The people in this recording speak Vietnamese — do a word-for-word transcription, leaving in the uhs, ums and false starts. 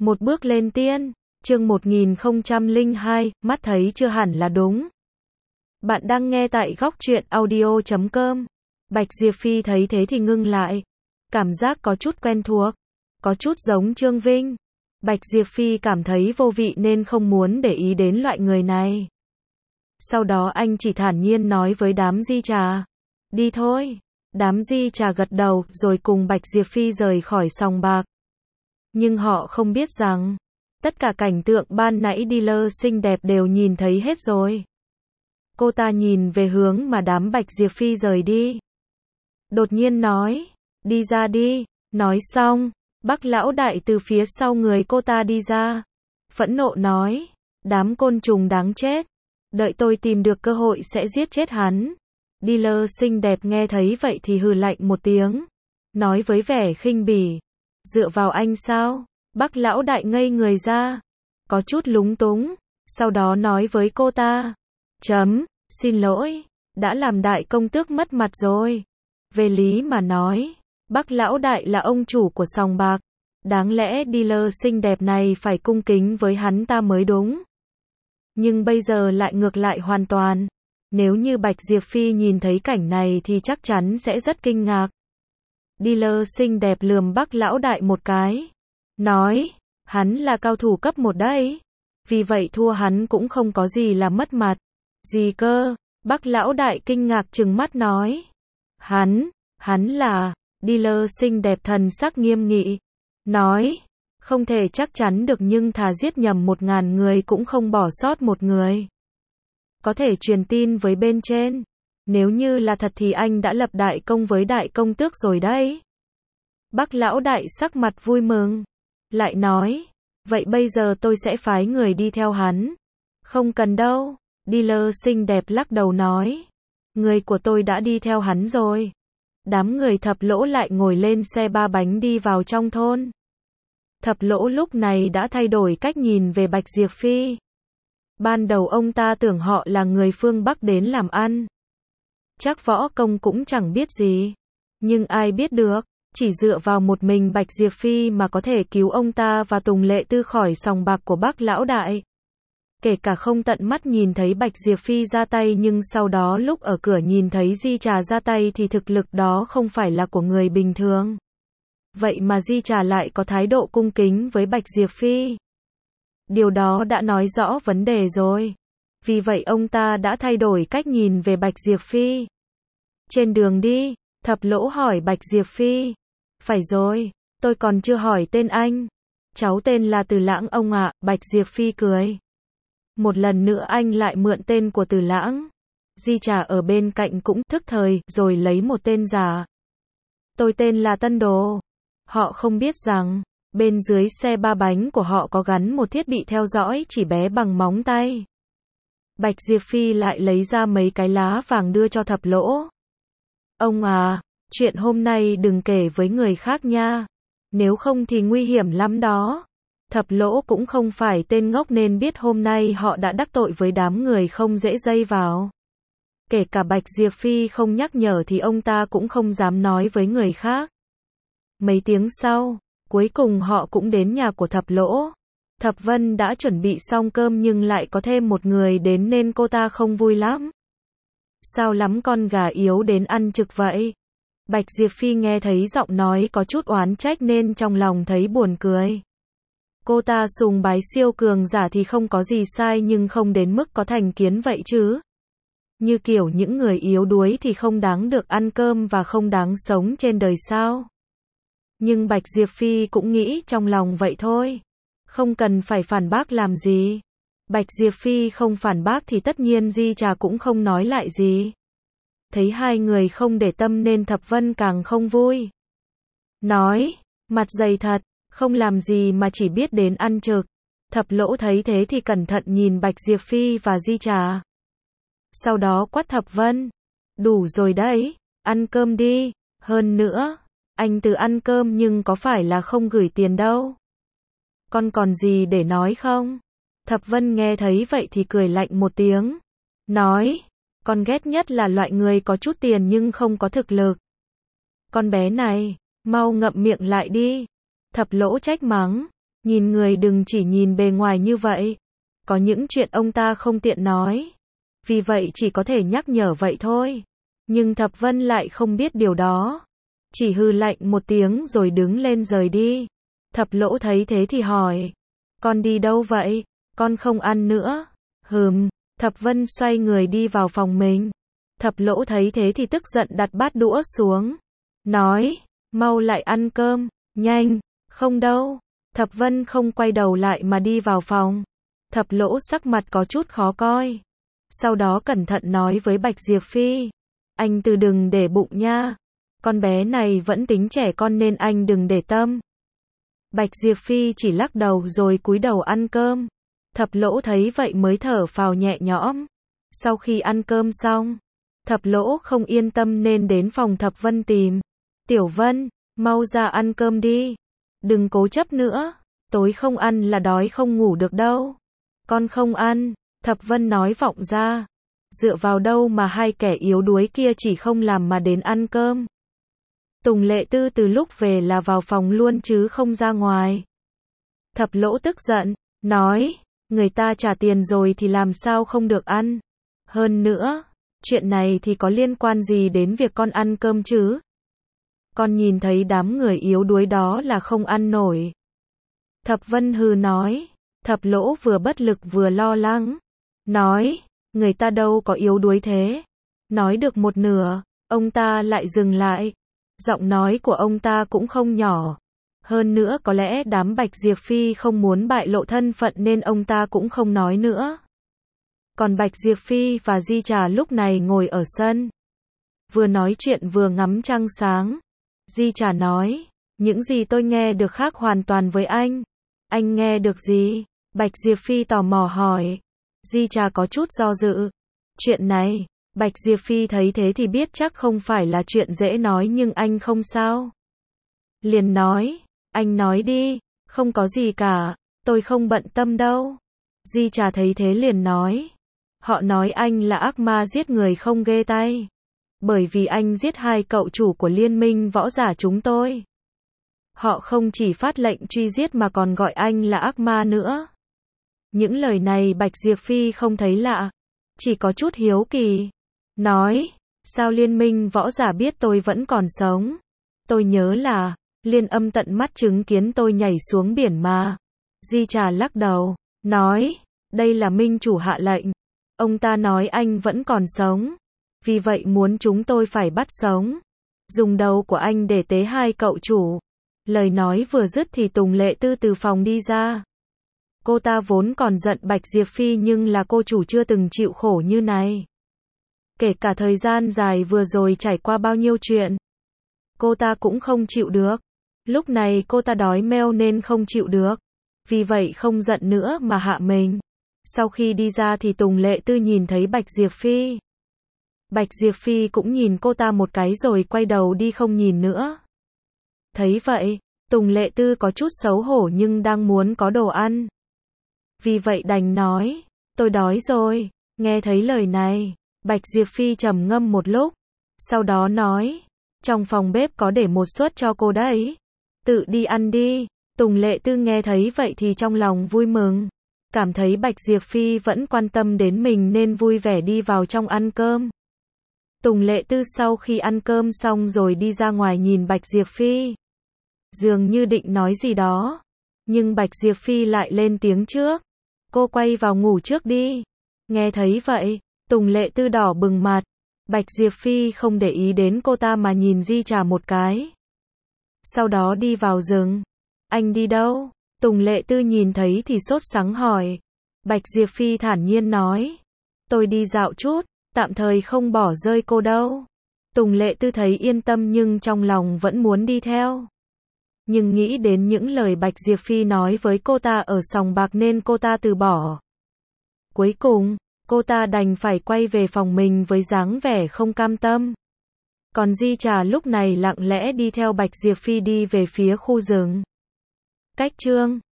Một bước lên tiên, chương một nghìn không trăm lẻ hai, mắt thấy chưa hẳn là đúng. Bạn đang nghe tại góc truyện audio chấm com. Bạch Diệp Phi thấy thế thì ngưng lại. Cảm giác có chút quen thuộc, có chút giống Trương Vinh. Bạch Diệp Phi cảm thấy vô vị nên không muốn để ý đến loại người này. Sau đó anh chỉ thản nhiên nói với đám Di Trà. Đi thôi. Đám Di Trà gật đầu rồi cùng Bạch Diệp Phi rời khỏi sòng bạc. Nhưng họ không biết rằng, tất cả cảnh tượng ban nãy dealer xinh đẹp đều nhìn thấy hết rồi. Cô ta nhìn về hướng mà đám Bạch Diệp Phi rời đi. Đột nhiên nói, đi ra đi. Nói xong, Bác lão đại từ phía sau người cô ta đi ra. Phẫn nộ nói, đám côn trùng đáng chết. Đợi tôi tìm được cơ hội sẽ giết chết hắn. Dealer xinh đẹp nghe thấy vậy thì hừ lạnh một tiếng. Nói với vẻ khinh bỉ. Dựa vào anh sao? Bác lão đại ngây người ra. Có chút lúng túng. Sau đó nói với cô ta. Chấm, xin lỗi. Đã làm đại công tước mất mặt rồi. Về lý mà nói, bác lão đại là ông chủ của sòng bạc. Đáng lẽ dealer xinh đẹp này phải cung kính với hắn ta mới đúng. Nhưng bây giờ lại ngược lại hoàn toàn. Nếu như Bạch Diệp Phi nhìn thấy cảnh này thì chắc chắn sẽ rất kinh ngạc. Dealer xinh đẹp lườm bác lão đại một cái. Nói, hắn là cao thủ cấp một đấy. Vì vậy thua hắn cũng không có gì là mất mặt. Gì cơ? Bác lão đại kinh ngạc trừng mắt nói. Hắn, hắn là, dealer xinh đẹp thần sắc nghiêm nghị. Nói, không thể chắc chắn được nhưng thà giết nhầm một ngàn người cũng không bỏ sót một người. Có thể truyền tin với bên trên. Nếu như là thật thì anh đã lập đại công với đại công tước rồi đấy. Bác lão đại sắc mặt vui mừng. Lại nói, vậy bây giờ tôi sẽ phái người đi theo hắn. Không cần đâu. Dealer xinh đẹp lắc đầu nói. Người của tôi đã đi theo hắn rồi. Đám người Thập Lỗ lại ngồi lên xe ba bánh đi vào trong thôn. Thập Lỗ lúc này đã thay đổi cách nhìn về Bạch Diệp Phi. Ban đầu ông ta tưởng họ là người phương Bắc đến làm ăn. Chắc võ công cũng chẳng biết gì. Nhưng ai biết được, chỉ dựa vào một mình Bạch Diệp Phi mà có thể cứu ông ta và Tùng Lệ Tư khỏi sòng bạc của bác lão đại. Kể cả không tận mắt nhìn thấy Bạch Diệp Phi ra tay nhưng sau đó lúc ở cửa nhìn thấy Di Trà ra tay thì thực lực đó không phải là của người bình thường. Vậy mà Di Trà lại có thái độ cung kính với Bạch Diệp Phi. Điều đó đã nói rõ vấn đề rồi. Vì vậy ông ta đã thay đổi cách nhìn về Bạch Diệp Phi. Trên đường đi, Thập Lỗ hỏi Bạch Diệp Phi. Phải rồi, tôi còn chưa hỏi tên anh. Cháu tên là Từ Lãng ông ạ, Bạch Diệp Phi cười. Một lần nữa anh lại mượn tên của Từ Lãng. Di Trà ở bên cạnh cũng thức thời, rồi lấy một tên giả. Tôi tên là Tân Đồ. Họ không biết rằng, bên dưới xe ba bánh của họ có gắn một thiết bị theo dõi chỉ bé bằng móng tay. Bạch Diệp Phi lại lấy ra mấy cái lá vàng đưa cho Thập Lỗ. Ông à, chuyện hôm nay đừng kể với người khác nha. Nếu không thì nguy hiểm lắm đó. Thập Lỗ cũng không phải tên ngốc nên biết hôm nay họ đã đắc tội với đám người không dễ dây vào. Kể cả Bạch Diệp Phi không nhắc nhở thì ông ta cũng không dám nói với người khác. Mấy tiếng sau, cuối cùng họ cũng đến nhà của Thập Lỗ. Thập Vân đã chuẩn bị xong cơm nhưng lại có thêm một người đến nên cô ta không vui lắm. Sao lắm con gà yếu đến ăn trực vậy? Bạch Diệp Phi nghe thấy giọng nói có chút oán trách nên trong lòng thấy buồn cười. Cô ta sùng bái siêu cường giả thì không có gì sai nhưng không đến mức có thành kiến vậy chứ. Như kiểu những người yếu đuối thì không đáng được ăn cơm và không đáng sống trên đời sao. Nhưng Bạch Diệp Phi cũng nghĩ trong lòng vậy thôi. Không cần phải phản bác làm gì. Bạch Diệp Phi không phản bác thì tất nhiên Di Trà cũng không nói lại gì. Thấy hai người không để tâm nên Thập Vân càng không vui. Nói, mặt dày thật, không làm gì mà chỉ biết đến ăn trực. Thập Lỗ thấy thế thì cẩn thận nhìn Bạch Diệp Phi và Di Trà. Sau đó quát Thập Vân. Đủ rồi đấy, ăn cơm đi. Hơn nữa, anh tự ăn cơm nhưng có phải là không gửi tiền đâu. Con còn gì để nói không? Thập Vân nghe thấy vậy thì cười lạnh một tiếng. Nói, con ghét nhất là loại người có chút tiền nhưng không có thực lực. Con bé này, mau ngậm miệng lại đi. Thập Lỗ trách mắng. Nhìn người đừng chỉ nhìn bề ngoài như vậy. Có những chuyện ông ta không tiện nói. Vì vậy chỉ có thể nhắc nhở vậy thôi. Nhưng Thập Vân lại không biết điều đó. Chỉ hừ lạnh một tiếng rồi đứng lên rời đi. Thập Lỗ thấy thế thì hỏi. Con đi đâu vậy? Con không ăn nữa. Hừm, Thập Vân xoay người đi vào phòng mình. Thập Lỗ thấy thế thì tức giận đặt bát đũa xuống. Nói, mau lại ăn cơm, nhanh, không đâu. Thập Vân không quay đầu lại mà đi vào phòng. Thập Lỗ sắc mặt có chút khó coi. Sau đó cẩn thận nói với Bạch Diệp Phi. Anh từ đừng để bụng nha. Con bé này vẫn tính trẻ con nên anh đừng để tâm. Bạch Diệp Phi chỉ lắc đầu rồi cúi đầu ăn cơm. Thập Lỗ thấy vậy mới thở phào nhẹ nhõm. Sau khi ăn cơm xong, Thập Lỗ không yên tâm nên đến phòng Thập Vân tìm. Tiểu Vân, mau ra ăn cơm đi. Đừng cố chấp nữa. Tối không ăn là đói không ngủ được đâu. Con không ăn. Thập Vân nói vọng ra. Dựa vào đâu mà hai kẻ yếu đuối kia chỉ không làm mà đến ăn cơm. Tùng Lệ Tư từ lúc về là vào phòng luôn chứ không ra ngoài. Thập Lỗ tức giận, nói, người ta trả tiền rồi thì làm sao không được ăn. Hơn nữa, chuyện này thì có liên quan gì đến việc con ăn cơm chứ? Con nhìn thấy đám người yếu đuối đó là không ăn nổi. Thập Vân hừ nói, Thập Lỗ vừa bất lực vừa lo lắng. Nói, người ta đâu có yếu đuối thế. Nói được một nửa, ông ta lại dừng lại. Giọng nói của ông ta cũng không nhỏ. Hơn nữa có lẽ đám Bạch Diệp Phi không muốn bại lộ thân phận nên ông ta cũng không nói nữa. Còn Bạch Diệp Phi và Di Trà lúc này ngồi ở sân. Vừa nói chuyện vừa ngắm trăng sáng. Di Trà nói, những gì tôi nghe được khác hoàn toàn với anh. Anh nghe được gì? Bạch Diệp Phi tò mò hỏi. Di Trà có chút do dự. Chuyện này, Bạch Diệp Phi thấy thế thì biết chắc không phải là chuyện dễ nói nhưng anh không sao. Liền nói, anh nói đi, không có gì cả, tôi không bận tâm đâu. Di Trà thấy thế liền nói, họ nói anh là ác ma giết người không ghê tay. Bởi vì anh giết hai cậu chủ của liên minh võ giả chúng tôi. Họ không chỉ phát lệnh truy giết mà còn gọi anh là ác ma nữa. Những lời này Bạch Diệp Phi không thấy lạ, chỉ có chút hiếu kỳ. Nói, sao liên minh võ giả biết tôi vẫn còn sống? Tôi nhớ là, Liên Âm tận mắt chứng kiến tôi nhảy xuống biển mà. Di Trà lắc đầu, nói, đây là minh chủ hạ lệnh. Ông ta nói anh vẫn còn sống. Vì vậy muốn chúng tôi phải bắt sống. Dùng đầu của anh để tế hai cậu chủ. Lời nói vừa dứt thì Tùng Lệ Tư từ phòng đi ra. Cô ta vốn còn giận Bạch Diệp Phi nhưng là cô chủ chưa từng chịu khổ như này. Kể cả thời gian dài vừa rồi trải qua bao nhiêu chuyện. Cô ta cũng không chịu được. Lúc này cô ta đói meo nên không chịu được. Vì vậy không giận nữa mà hạ mình. Sau khi đi ra thì Tùng Lệ Tư nhìn thấy Bạch Diệp Phi. Bạch Diệp Phi cũng nhìn cô ta một cái rồi quay đầu đi không nhìn nữa. Thấy vậy, Tùng Lệ Tư có chút xấu hổ nhưng đang muốn có đồ ăn. Vì vậy đành nói, tôi đói rồi. Nghe thấy lời này, Bạch Diệp Phi trầm ngâm một lúc. Sau đó nói, trong phòng bếp có để một suất cho cô đấy. Tự đi ăn đi. Tùng Lệ Tư nghe thấy vậy thì trong lòng vui mừng. Cảm thấy Bạch Diệp Phi vẫn quan tâm đến mình nên vui vẻ đi vào trong ăn cơm. Tùng Lệ Tư sau khi ăn cơm xong rồi đi ra ngoài nhìn Bạch Diệp Phi. Dường như định nói gì đó. Nhưng Bạch Diệp Phi lại lên tiếng trước. Cô quay vào ngủ trước đi. Nghe thấy vậy, Tùng Lệ Tư đỏ bừng mặt. Bạch Diệp Phi không để ý đến cô ta mà nhìn Di Trà một cái. Sau đó đi vào rừng. Anh đi đâu? Tùng Lệ Tư nhìn thấy thì sốt sắng hỏi. Bạch Diệp Phi thản nhiên nói. Tôi đi dạo chút, tạm thời không bỏ rơi cô đâu. Tùng Lệ Tư thấy yên tâm nhưng trong lòng vẫn muốn đi theo. Nhưng nghĩ đến những lời Bạch Diệp Phi nói với cô ta ở sòng bạc nên cô ta từ bỏ. Cuối cùng, cô ta đành phải quay về phòng mình với dáng vẻ không cam tâm. Còn Di Trà lúc này lặng lẽ đi theo Bạch Diệp Phi đi về phía khu rừng. Cách chương